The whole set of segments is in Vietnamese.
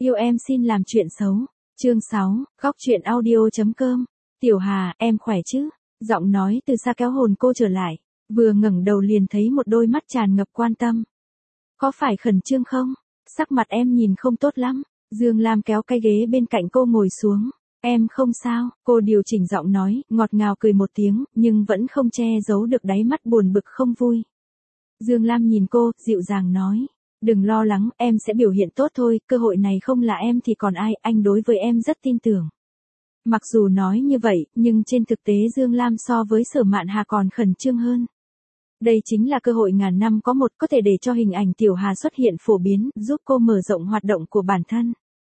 Yêu em xin làm chuyện xấu. Chương 6, góc truyện audio.com. Tiểu Hà, em khỏe chứ? Giọng nói từ xa kéo hồn cô trở lại. Vừa ngẩng đầu liền thấy một đôi mắt tràn ngập quan tâm. Có phải khẩn trương không? Sắc mặt em nhìn không tốt lắm. Dương Lam kéo cái ghế bên cạnh cô ngồi xuống. Em không sao, cô điều chỉnh giọng nói, ngọt ngào cười một tiếng, nhưng vẫn không che giấu được đáy mắt buồn bực không vui. Dương Lam nhìn cô, dịu dàng nói. Đừng lo lắng, em sẽ biểu hiện tốt thôi, cơ hội này không là em thì còn ai, anh đối với em rất tin tưởng. Mặc dù nói như vậy, nhưng trên thực tế Dương Lam so với Sở Mạn Hà còn khẩn trương hơn. Đây chính là cơ hội ngàn năm có một, có thể để cho hình ảnh Tiểu Hà xuất hiện phổ biến, giúp cô mở rộng hoạt động của bản thân.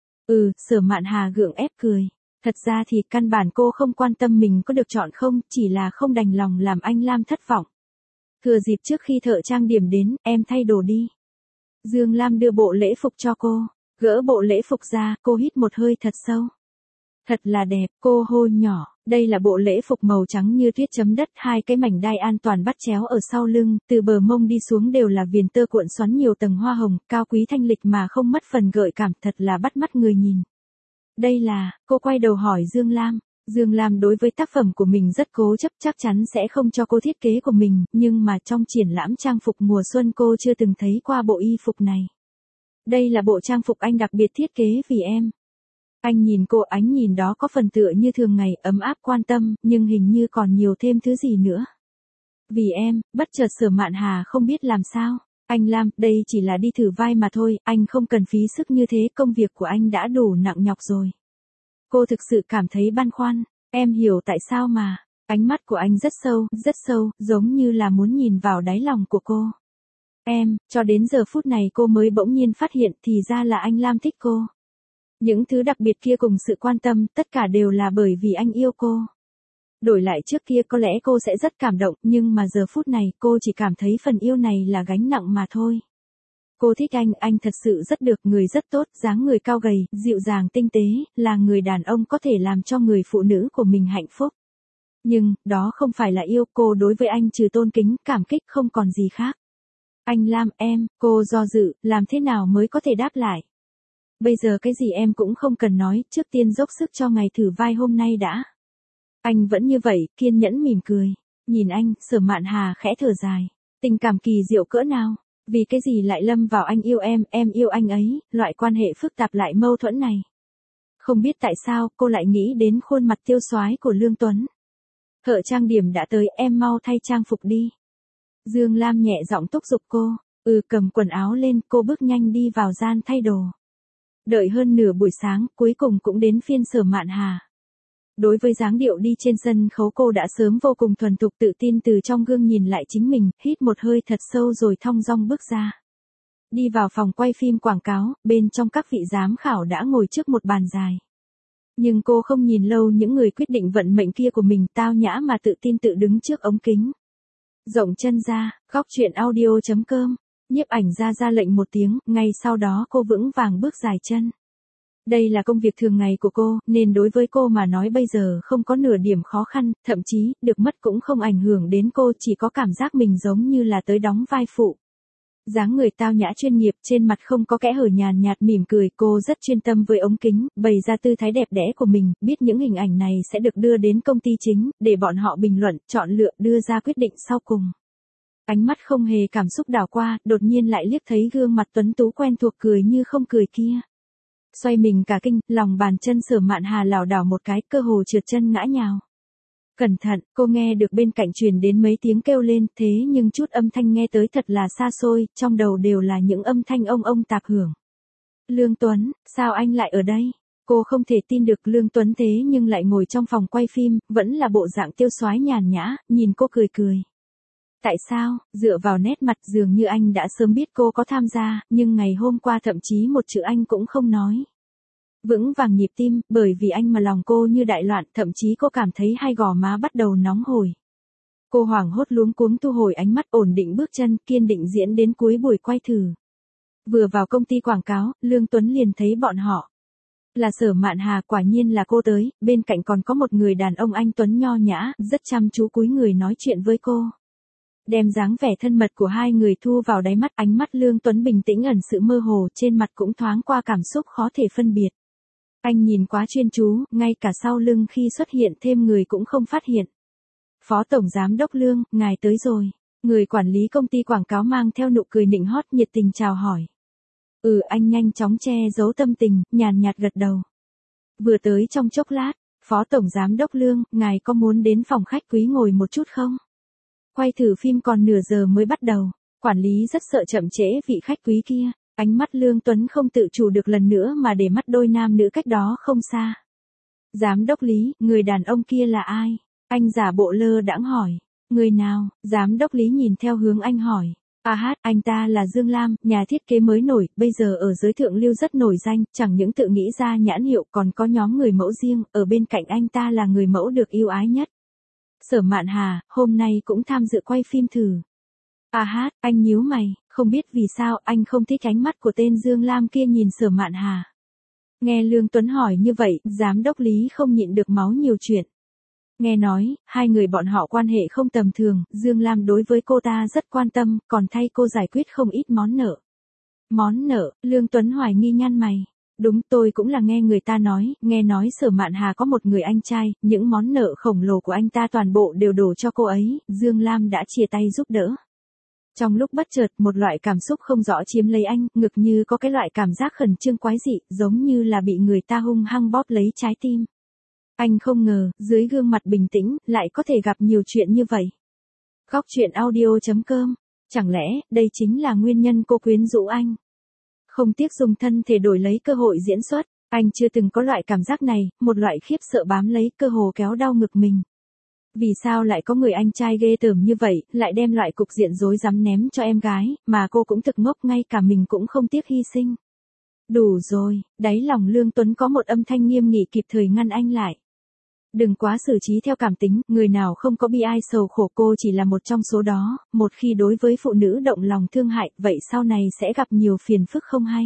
Sở Mạn Hà gượng ép cười. Thật ra thì căn bản cô không quan tâm mình có được chọn không, chỉ là không đành lòng làm anh Lam thất vọng. Thừa dịp trước khi thợ trang điểm đến, em thay đồ đi. Dương Lam đưa bộ lễ phục cho cô, gỡ bộ lễ phục ra, cô hít một hơi thật sâu. Thật là đẹp, cô hô nhỏ, đây là bộ lễ phục màu trắng như tuyết chấm đất, hai cái mảnh đai an toàn bắt chéo ở sau lưng, từ bờ mông đi xuống đều là viền tơ cuộn xoắn nhiều tầng hoa hồng, cao quý thanh lịch mà không mất phần gợi cảm, thật là bắt mắt người nhìn. Đây là, cô quay đầu hỏi Dương Lam. Dương Lam đối với tác phẩm của mình rất cố chấp, chắc chắn sẽ không cho cô thiết kế của mình, nhưng mà trong triển lãm trang phục mùa xuân cô chưa từng thấy qua bộ y phục này. Đây là bộ trang phục anh đặc biệt thiết kế vì em. Anh nhìn cô, ánh nhìn đó có phần tựa như thường ngày, ấm áp quan tâm, nhưng hình như còn nhiều thêm thứ gì nữa. Vì em, bất chợt Sở Mạn Hà không biết làm sao. Anh Lam, đây chỉ là đi thử vai mà thôi, anh không cần phí sức như thế, công việc của anh đã đủ nặng nhọc rồi. Cô thực sự cảm thấy băn khoăn, em hiểu tại sao mà. Ánh mắt của anh rất sâu, giống như là muốn nhìn vào đáy lòng của cô. Cho đến giờ phút này cô mới bỗng nhiên phát hiện thì ra là anh Lam thích cô. Những thứ đặc biệt kia cùng sự quan tâm, tất cả đều là bởi vì anh yêu cô. Đổi lại trước kia có lẽ cô sẽ rất cảm động, nhưng mà giờ phút này cô chỉ cảm thấy phần yêu này là gánh nặng mà thôi. Cô thích anh thật sự rất được, người rất tốt, dáng người cao gầy, dịu dàng tinh tế, là người đàn ông có thể làm cho người phụ nữ của mình hạnh phúc. Nhưng, đó không phải là yêu, cô đối với anh trừ tôn kính, cảm kích không còn gì khác. Anh Lam, cô do dự, làm thế nào mới có thể đáp lại. Bây giờ cái gì em cũng không cần nói, trước tiên dốc sức cho ngày thử vai hôm nay đã. Anh vẫn như vậy, kiên nhẫn mỉm cười. Nhìn anh, Sở Mạn Hà khẽ thở dài. Tình cảm kỳ diệu cỡ nào? Vì cái gì lại lâm vào anh yêu em yêu anh ấy, loại quan hệ phức tạp lại mâu thuẫn này. Không biết tại sao, cô lại nghĩ đến khuôn mặt tiêu xoái của Lương Tuấn. Thợ trang điểm đã tới, em mau thay trang phục đi. Dương Lam nhẹ giọng thúc giục cô. Cầm quần áo lên, cô bước nhanh đi vào gian thay đồ. Đợi hơn nửa buổi sáng, cuối cùng cũng đến phiên Sở Mạn Hà. Đối với dáng điệu đi trên sân khấu cô đã sớm vô cùng thuần thục, tự tin từ trong gương nhìn lại chính mình, hít một hơi thật sâu rồi thong dong bước ra. Đi vào phòng quay phim quảng cáo, bên trong các vị giám khảo đã ngồi trước một bàn dài. Nhưng cô không nhìn lâu những người quyết định vận mệnh kia của mình, tao nhã mà tự tin tự đứng trước ống kính. Rộng chân ra, góc truyện audio.com. Nhiếp ảnh ra lệnh một tiếng, ngay sau đó cô vững vàng bước dài chân. Đây là công việc thường ngày của cô, nên đối với cô mà nói bây giờ không có nửa điểm khó khăn, thậm chí, được mất cũng không ảnh hưởng đến cô, chỉ có cảm giác mình giống như là tới đóng vai phụ. Dáng người tao nhã chuyên nghiệp, trên mặt không có kẽ hở, nhàn nhạt mỉm cười, cô rất chuyên tâm với ống kính, bày ra tư thái đẹp đẽ của mình, biết những hình ảnh này sẽ được đưa đến công ty chính, để bọn họ bình luận, chọn lựa, đưa ra quyết định sau cùng. Ánh mắt không hề cảm xúc đảo qua, đột nhiên lại liếc thấy gương mặt tuấn tú quen thuộc cười như không cười kia. Xoay mình cả kinh, lòng bàn chân Sở Mạn Hà lảo đảo một cái, cơ hồ trượt chân ngã nhào. Cẩn thận, cô nghe được bên cạnh truyền đến mấy tiếng kêu lên, thế nhưng chút âm thanh nghe tới thật là xa xôi, trong đầu đều là những âm thanh ông tạp hưởng. Lương Tuấn, sao anh lại ở đây? Cô không thể tin được Lương Tuấn thế nhưng lại ngồi trong phòng quay phim, vẫn là bộ dạng tiêu xoái nhàn nhã, nhìn cô cười cười. Tại sao, dựa vào nét mặt dường như anh đã sớm biết cô có tham gia, nhưng ngày hôm qua thậm chí một chữ anh cũng không nói. Vững vàng nhịp tim, bởi vì anh mà lòng cô như đại loạn, thậm chí cô cảm thấy hai gò má bắt đầu nóng hổi. Cô hoảng hốt luống cuống thu hồi ánh mắt, ổn định bước chân, kiên định diễn đến cuối buổi quay thử. Vừa vào công ty quảng cáo, Lương Tuấn liền thấy bọn họ. Là Sở Mạn Hà, quả nhiên là cô tới, bên cạnh còn có một người đàn ông anh tuấn nho nhã, rất chăm chú cúi người nói chuyện với cô. Đem dáng vẻ thân mật của hai người thu vào đáy mắt, ánh mắt Lương Tuấn bình tĩnh ẩn sự mơ hồ, trên mặt cũng thoáng qua cảm xúc khó thể phân biệt. Anh nhìn quá chuyên chú, ngay cả sau lưng khi xuất hiện thêm người cũng không phát hiện. Phó Tổng Giám đốc Lương, ngài tới rồi. Người quản lý công ty quảng cáo mang theo nụ cười nịnh hót nhiệt tình chào hỏi. Anh nhanh chóng che giấu tâm tình, nhàn nhạt gật đầu. Vừa tới trong chốc lát, Phó Tổng Giám đốc Lương, ngài có muốn đến phòng khách quý ngồi một chút không? Quay thử phim còn nửa giờ mới bắt đầu, quản lý rất sợ chậm trễ vị khách quý kia. Ánh mắt Lương Tuấn không tự chủ được lần nữa mà để mắt đôi nam nữ cách đó không xa. Giám đốc Lý, người đàn ông kia là ai? Anh giả bộ lơ đãng hỏi. Người nào? Giám đốc Lý nhìn theo hướng anh hỏi. Anh ta là Dương Lam, nhà thiết kế mới nổi, bây giờ ở giới thượng lưu rất nổi danh, chẳng những tự nghĩ ra nhãn hiệu còn có nhóm người mẫu riêng, ở bên cạnh anh ta là người mẫu được yêu ái nhất. Sở Mạn Hà, hôm nay cũng tham dự quay phim thử. Anh nhíu mày, không biết vì sao anh không thích ánh mắt của tên Dương Lam kia nhìn Sở Mạn Hà. Nghe Lương Tuấn hỏi như vậy, giám đốc Lý không nhịn được máu nhiều chuyện. Nghe nói, hai người bọn họ quan hệ không tầm thường, Dương Lam đối với cô ta rất quan tâm, còn thay cô giải quyết không ít món nợ. Món nợ, Lương Tuấn hoài nghi nhăn mày. Đúng, tôi cũng là nghe người ta nói, nghe nói Sở Mạn Hà có một người anh trai, những món nợ khổng lồ của anh ta toàn bộ đều đổ cho cô ấy, Dương Lam đã chia tay giúp đỡ. Trong lúc bất chợt, một loại cảm xúc không rõ chiếm lấy anh, ngực như có cái loại cảm giác khẩn trương quái dị, giống như là bị người ta hung hăng bóp lấy trái tim. Anh không ngờ, dưới gương mặt bình tĩnh, lại có thể gặp nhiều chuyện như vậy. Góc truyện audio.com. Chẳng lẽ, đây chính là nguyên nhân cô quyến rũ anh? Không tiếc dùng thân thể đổi lấy cơ hội diễn xuất, anh chưa từng có loại cảm giác này, một loại khiếp sợ bám lấy cơ hồ kéo đau ngực mình. Vì sao lại có người anh trai ghê tởm như vậy, lại đem loại cục diện rối rắm ném cho em gái, mà cô cũng thực ngốc ngay cả mình cũng không tiếc hy sinh. Đủ rồi, đáy lòng Lương Tuấn có một âm thanh nghiêm nghị kịp thời ngăn anh lại. Đừng quá xử trí theo cảm tính, người nào không có bi ai sầu khổ, cô chỉ là một trong số đó, một khi đối với phụ nữ động lòng thương hại, vậy sau này sẽ gặp nhiều phiền phức không hay.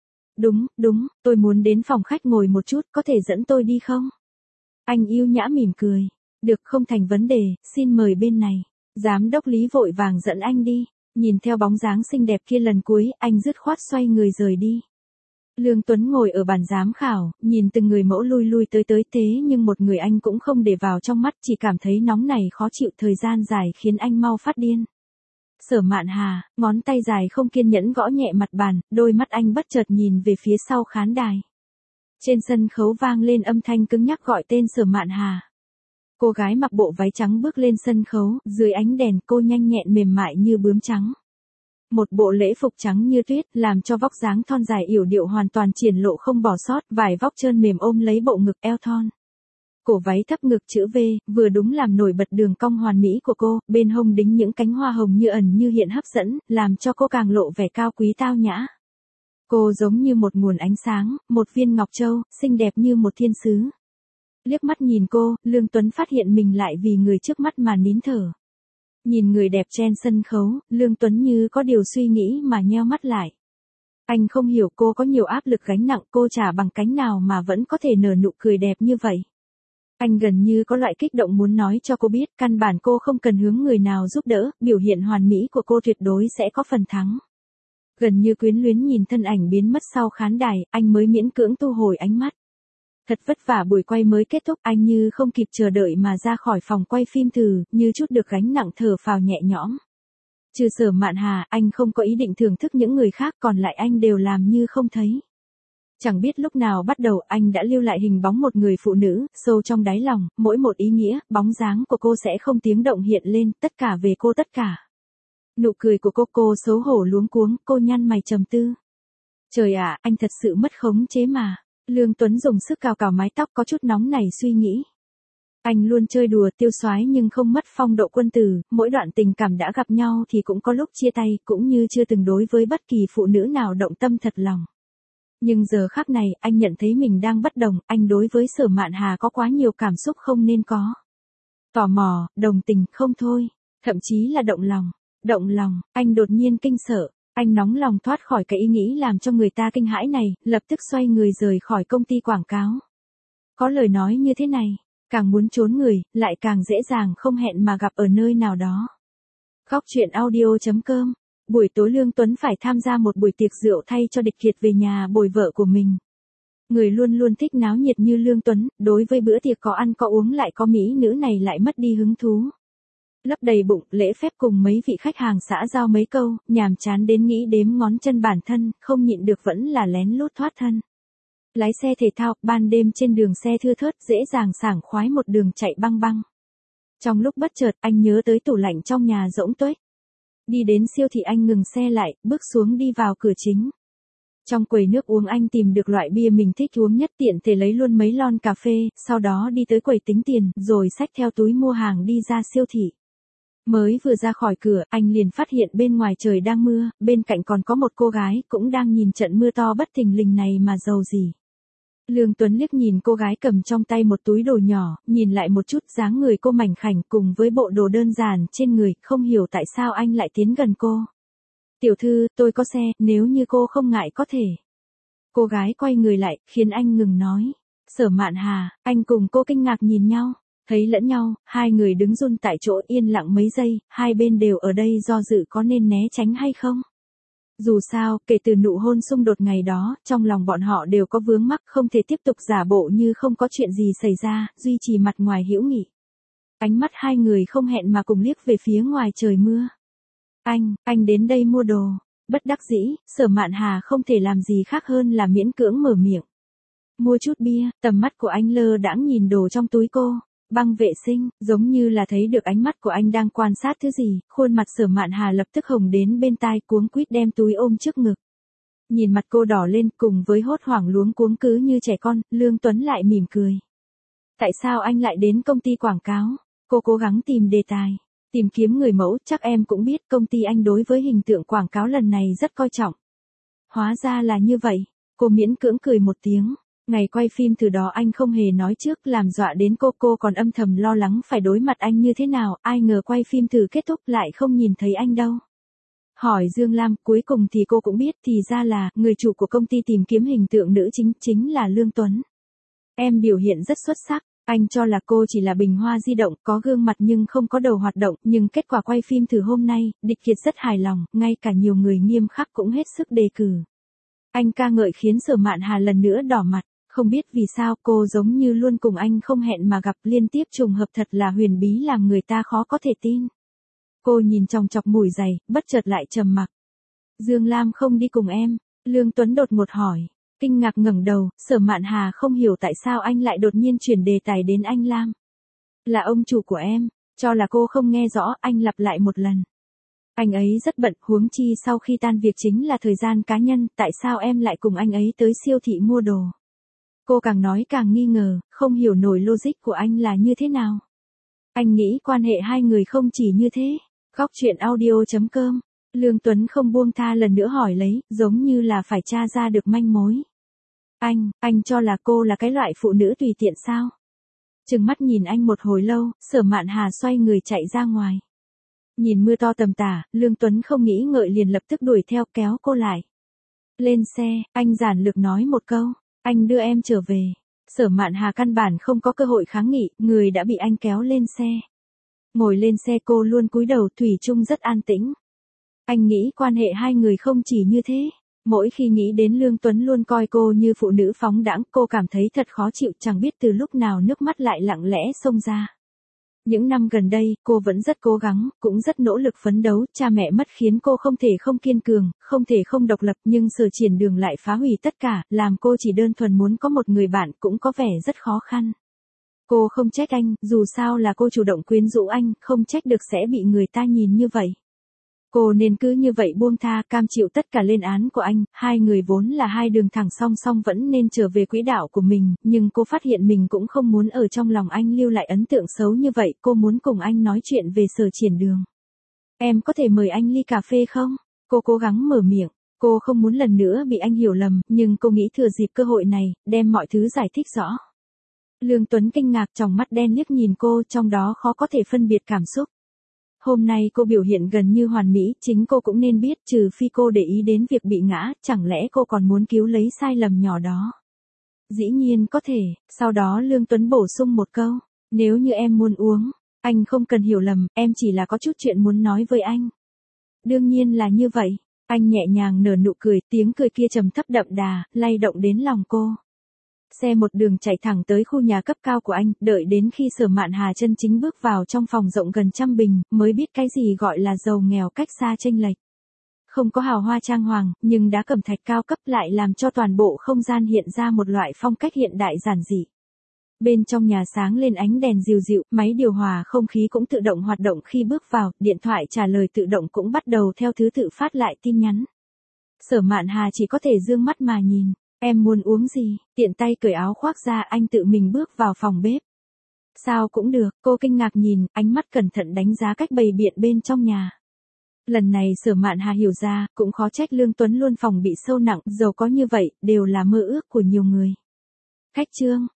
Đúng, tôi muốn đến phòng khách ngồi một chút, có thể dẫn tôi đi không? Anh yêu nhã mỉm cười. Được, không thành vấn đề, xin mời bên này. Giám đốc Lý vội vàng dẫn anh đi. Nhìn theo bóng dáng xinh đẹp kia lần cuối, anh dứt khoát xoay người rời đi. Lương Tuấn ngồi ở bàn giám khảo, nhìn từng người mẫu lui lui tới thế nhưng một người anh cũng không để vào trong mắt, chỉ cảm thấy nóng này khó chịu, thời gian dài khiến anh mau phát điên. Sở Mạn Hà, ngón tay dài không kiên nhẫn gõ nhẹ mặt bàn, đôi mắt anh bất chợt nhìn về phía sau khán đài. Trên sân khấu vang lên âm thanh cứng nhắc gọi tên Sở Mạn Hà. Cô gái mặc bộ váy trắng bước lên sân khấu, dưới ánh đèn cô nhanh nhẹn mềm mại như bướm trắng. Một bộ lễ phục trắng như tuyết, làm cho vóc dáng thon dài yểu điệu hoàn toàn triển lộ không bỏ sót, vải vóc trơn mềm ôm lấy bộ ngực eo thon. Cổ váy thấp ngực chữ V, vừa đúng làm nổi bật đường cong hoàn mỹ của cô, bên hông đính những cánh hoa hồng như ẩn như hiện hấp dẫn, làm cho cô càng lộ vẻ cao quý tao nhã. Cô giống như một nguồn ánh sáng, một viên ngọc châu, xinh đẹp như một thiên sứ. Liếc mắt nhìn cô, Lương Tuấn phát hiện mình lại vì người trước mắt mà nín thở. Nhìn người đẹp trên sân khấu, Lương Tuấn như có điều suy nghĩ mà nheo mắt lại. Anh không hiểu cô có nhiều áp lực gánh nặng, cô trả bằng cánh nào mà vẫn có thể nở nụ cười đẹp như vậy. Anh gần như có loại kích động muốn nói cho cô biết, căn bản cô không cần hướng người nào giúp đỡ, biểu hiện hoàn mỹ của cô tuyệt đối sẽ có phần thắng. Gần như quyến luyến nhìn thân ảnh biến mất sau khán đài, anh mới miễn cưỡng thu hồi ánh mắt. Thật vất vả buổi quay mới kết thúc, anh như không kịp chờ đợi mà ra khỏi phòng quay phim thử, như chút được gánh nặng thở phào nhẹ nhõm. Trừ Sở Mạn Hà, anh không có ý định thưởng thức những người khác, còn lại anh đều làm như không thấy. Chẳng biết lúc nào bắt đầu anh đã lưu lại hình bóng một người phụ nữ, sâu trong đáy lòng, mỗi một ý nghĩa, bóng dáng của cô sẽ không tiếng động hiện lên, tất cả về cô tất cả. Nụ cười của cô xấu hổ luống cuống, cô nhăn mày trầm tư. Trời ạ, anh thật sự mất khống chế mà. Lương Tuấn dùng sức cào cào mái tóc có chút nóng nảy suy nghĩ. Anh luôn chơi đùa tiêu xoái nhưng không mất phong độ quân tử, mỗi đoạn tình cảm đã gặp nhau thì cũng có lúc chia tay, cũng như chưa từng đối với bất kỳ phụ nữ nào động tâm thật lòng. Nhưng giờ khắc này, anh nhận thấy mình đang bất đồng, anh đối với Sở Mạn Hà có quá nhiều cảm xúc không nên có. Tò mò, đồng tình, không thôi, thậm chí là động lòng. Động lòng, anh đột nhiên kinh sợ. Anh nóng lòng thoát khỏi cái ý nghĩ làm cho người ta kinh hãi này, lập tức xoay người rời khỏi công ty quảng cáo. Có lời nói như thế này, càng muốn trốn người, lại càng dễ dàng không hẹn mà gặp ở nơi nào đó. Góc chuyện audio.com. Buổi tối Lương Tuấn phải tham gia một buổi tiệc rượu thay cho Địch Kiệt về nhà bồi vợ của mình. Người luôn luôn thích náo nhiệt như Lương Tuấn, đối với bữa tiệc có ăn có uống lại có mỹ nữ này lại mất đi hứng thú. Lấp đầy bụng, lễ phép cùng mấy vị khách hàng xã giao mấy câu, nhàm chán đến nghĩ đếm ngón chân bản thân, không nhịn được vẫn là lén lút thoát thân. Lái xe thể thao, ban đêm trên đường xe thưa thớt dễ dàng sảng khoái một đường chạy băng băng. Trong lúc bất chợt, anh nhớ tới tủ lạnh trong nhà rỗng tuếch. Đi đến siêu thị anh ngừng xe lại, bước xuống đi vào cửa chính. Trong quầy nước uống anh tìm được loại bia mình thích uống nhất, tiện thể lấy luôn mấy lon cà phê, sau đó đi tới quầy tính tiền, rồi xách theo túi mua hàng đi ra siêu thị. Mới vừa ra khỏi cửa, anh liền phát hiện bên ngoài trời đang mưa, bên cạnh còn có một cô gái cũng đang nhìn trận mưa to bất thình lình này mà giàu gì. Lương Tuấn liếc nhìn cô gái cầm trong tay một túi đồ nhỏ, nhìn lại một chút dáng người cô mảnh khảnh cùng với bộ đồ đơn giản trên người, không hiểu tại sao anh lại tiến gần cô. Tiểu thư, tôi có xe, nếu như cô không ngại có thể. Cô gái quay người lại, khiến anh ngừng nói. Sở Mạn Hà, anh cùng cô kinh ngạc nhìn nhau. Thấy lẫn nhau, hai người đứng run tại chỗ yên lặng mấy giây, hai bên đều ở đây do dự có nên né tránh hay không. Dù sao, kể từ nụ hôn xung đột ngày đó, trong lòng bọn họ đều có vướng mắc không thể tiếp tục giả bộ như không có chuyện gì xảy ra, duy trì mặt ngoài hữu nghị. Ánh mắt hai người không hẹn mà cùng liếc về phía ngoài trời mưa. Anh đến đây mua đồ. Bất đắc dĩ, Sở Mạn Hà không thể làm gì khác hơn là miễn cưỡng mở miệng. Mua chút bia, tầm mắt của anh lơ đãng nhìn đồ trong túi cô. Băng vệ sinh, giống như là thấy được ánh mắt của anh đang quan sát thứ gì, khuôn mặt Sở Mạn Hà lập tức hồng đến bên tai, cuống quýt đem túi ôm trước ngực. Nhìn mặt cô đỏ lên cùng với hốt hoảng luống cuống cứ như trẻ con, Lương Tuấn lại mỉm cười. Tại sao anh lại đến công ty quảng cáo? Cô cố gắng tìm đề tài. Tìm kiếm người mẫu, chắc em cũng biết công ty anh đối với hình tượng quảng cáo lần này rất coi trọng. Hóa ra là như vậy, cô miễn cưỡng cười một tiếng. Ngày quay phim từ đó anh không hề nói trước, làm dọa đến cô còn âm thầm lo lắng phải đối mặt anh như thế nào, ai ngờ quay phim thử kết thúc lại không nhìn thấy anh đâu. Hỏi Dương Lam, cuối cùng thì cô cũng biết, thì ra là, người chủ của công ty tìm kiếm hình tượng nữ chính là Lương Tuấn. Em biểu hiện rất xuất sắc, anh cho là cô chỉ là bình hoa di động, có gương mặt nhưng không có đầu hoạt động, nhưng kết quả quay phim thử hôm nay, Địch Kiệt rất hài lòng, ngay cả nhiều người nghiêm khắc cũng hết sức đề cử. Anh ca ngợi khiến Sở Mạn Hà lần nữa đỏ mặt. Không biết vì sao cô giống như luôn cùng anh không hẹn mà gặp, liên tiếp trùng hợp thật là huyền bí làm người ta khó có thể tin. Cô nhìn chòng chọc mũi giày, bất chợt lại trầm mặc. Dương Lam không đi cùng em, Lương Tuấn đột ngột hỏi. Kinh ngạc ngẩng đầu, Sở Mạn Hà không hiểu tại sao anh lại đột nhiên chuyển đề tài đến anh Lam. Là ông chủ của em, cho là cô không nghe rõ, anh lặp lại một lần. Anh ấy rất bận, huống chi sau khi tan việc chính là thời gian cá nhân, tại sao em lại cùng anh ấy tới siêu thị mua đồ? Cô càng nói càng nghi ngờ, không hiểu nổi logic của anh là như thế nào. Anh nghĩ quan hệ hai người không chỉ như thế. Góc chuyện audio.com. Lương Tuấn không buông tha lần nữa hỏi lấy, giống như là phải tra ra được manh mối. Anh cho là cô là cái loại phụ nữ tùy tiện sao? Trừng mắt nhìn anh một hồi lâu, Sở Mạn Hà xoay người chạy ra ngoài. Nhìn mưa to tầm tả, Lương Tuấn không nghĩ ngợi liền lập tức đuổi theo kéo cô lại. Lên xe, anh giản lược nói một câu. Anh đưa em trở về. Sở Mạn Hà căn bản không có cơ hội kháng nghị, người đã bị anh kéo lên xe. Ngồi lên xe cô luôn cúi đầu, thủy chung rất an tĩnh. Anh nghĩ quan hệ hai người không chỉ như thế. Mỗi khi nghĩ đến Lương Tuấn luôn coi cô như phụ nữ phóng đãng, cô cảm thấy thật khó chịu, chẳng biết từ lúc nào nước mắt lại lặng lẽ xông ra. Những năm gần đây, cô vẫn rất cố gắng, cũng rất nỗ lực phấn đấu, cha mẹ mất khiến cô không thể không kiên cường, không thể không độc lập, nhưng Sở Triển Đường lại phá hủy tất cả, làm cô chỉ đơn thuần muốn có một người bạn cũng có vẻ rất khó khăn. Cô không trách anh, dù sao là cô chủ động quyến rũ anh, không trách được sẽ bị người ta nhìn như vậy. Cô nên cứ như vậy buông tha, cam chịu tất cả lên án của anh, hai người vốn là hai đường thẳng song song vẫn nên trở về quỹ đạo của mình, nhưng cô phát hiện mình cũng không muốn ở trong lòng anh lưu lại ấn tượng xấu như vậy, cô muốn cùng anh nói chuyện về Sở Triển Đường. Em có thể mời anh ly cà phê không? Cô cố gắng mở miệng, cô không muốn lần nữa bị anh hiểu lầm, nhưng cô nghĩ thừa dịp cơ hội này, đem mọi thứ giải thích rõ. Lương Tuấn kinh ngạc, tròng mắt đen liếc nhìn cô, trong đó khó có thể phân biệt cảm xúc. Hôm nay cô biểu hiện gần như hoàn mỹ, chính cô cũng nên biết, trừ phi cô để ý đến việc bị ngã, chẳng lẽ cô còn muốn cứu lấy sai lầm nhỏ đó. Dĩ nhiên có thể, sau đó Lương Tuấn bổ sung một câu, nếu như em muốn uống, Anh không cần hiểu lầm, em chỉ là có chút chuyện muốn nói với anh. Đương nhiên là như vậy. Anh nhẹ nhàng nở nụ cười, tiếng cười kia trầm thấp đậm đà, lay động đến lòng cô. Xe một đường chạy thẳng tới khu nhà cấp cao của anh, đợi đến khi Sở Mạn Hà chân chính bước vào trong phòng rộng gần trăm bình, mới biết cái gì gọi là giàu nghèo cách xa chênh lệch. Không có hào hoa trang hoàng, nhưng đá cẩm thạch cao cấp lại làm cho toàn bộ không gian hiện ra một loại phong cách hiện đại giản dị. Bên trong nhà sáng lên ánh đèn dịu dịu, máy điều hòa không khí cũng tự động hoạt động khi bước vào, điện thoại trả lời tự động cũng bắt đầu theo thứ tự phát lại tin nhắn. Sở Mạn Hà chỉ có thể dương mắt mà nhìn. Em muốn uống gì? Tiện tay cởi áo khoác ra, anh tự mình bước vào phòng bếp. Sao cũng được, cô kinh ngạc nhìn, ánh mắt cẩn thận đánh giá cách bày biện bên trong nhà. Lần này Sở Mạn Hà hiểu ra, cũng khó trách Lương Tuấn luôn phòng bị sâu nặng, giàu có như vậy, đều là mơ ước của nhiều người. Khách trương,